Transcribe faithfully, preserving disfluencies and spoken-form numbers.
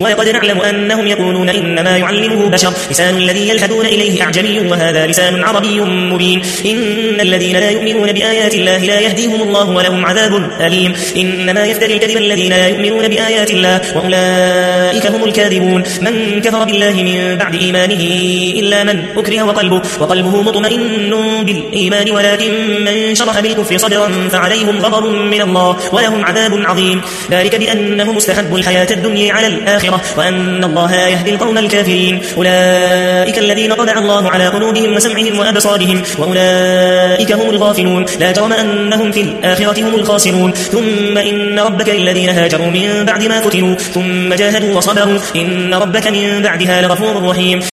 ولقد نعلم أنهم يقولون إنما يعلمه بشر لسان الذي يلحدون إليه أعجمي وهذا لسان عربي مبين إن الذين لا يؤمنون بآيات الله لا يهديهم الله ولهم عذاب أليم إنما يفتري الكذب الذين لا يؤمنون بآيات الله وأولئك هم الكاذبون من كفر بالله من بعد إيمانه إلا من أكره وقلبه, وقلبه مطمئن بالإيمان ولكن من شرح بالكفر صدرا فعليهم غضب من الله ولهم عذاب عظيم ذلك بأنه مستحب الحياة الدنيا على الآخرة وأن الله يهدي القوم الكافرين أولئك الذين طبع الله على قلوبهم وسمعهم وأبصارهم وأولئك هم الغافلون لا جرم أنهم في الآخرة هم الخاسرون ثم إن ربك للذين هاجروا من بعد ما فتنوا ثم جاهدوا وصبروا إن ربك من بعدها لغفور رحيم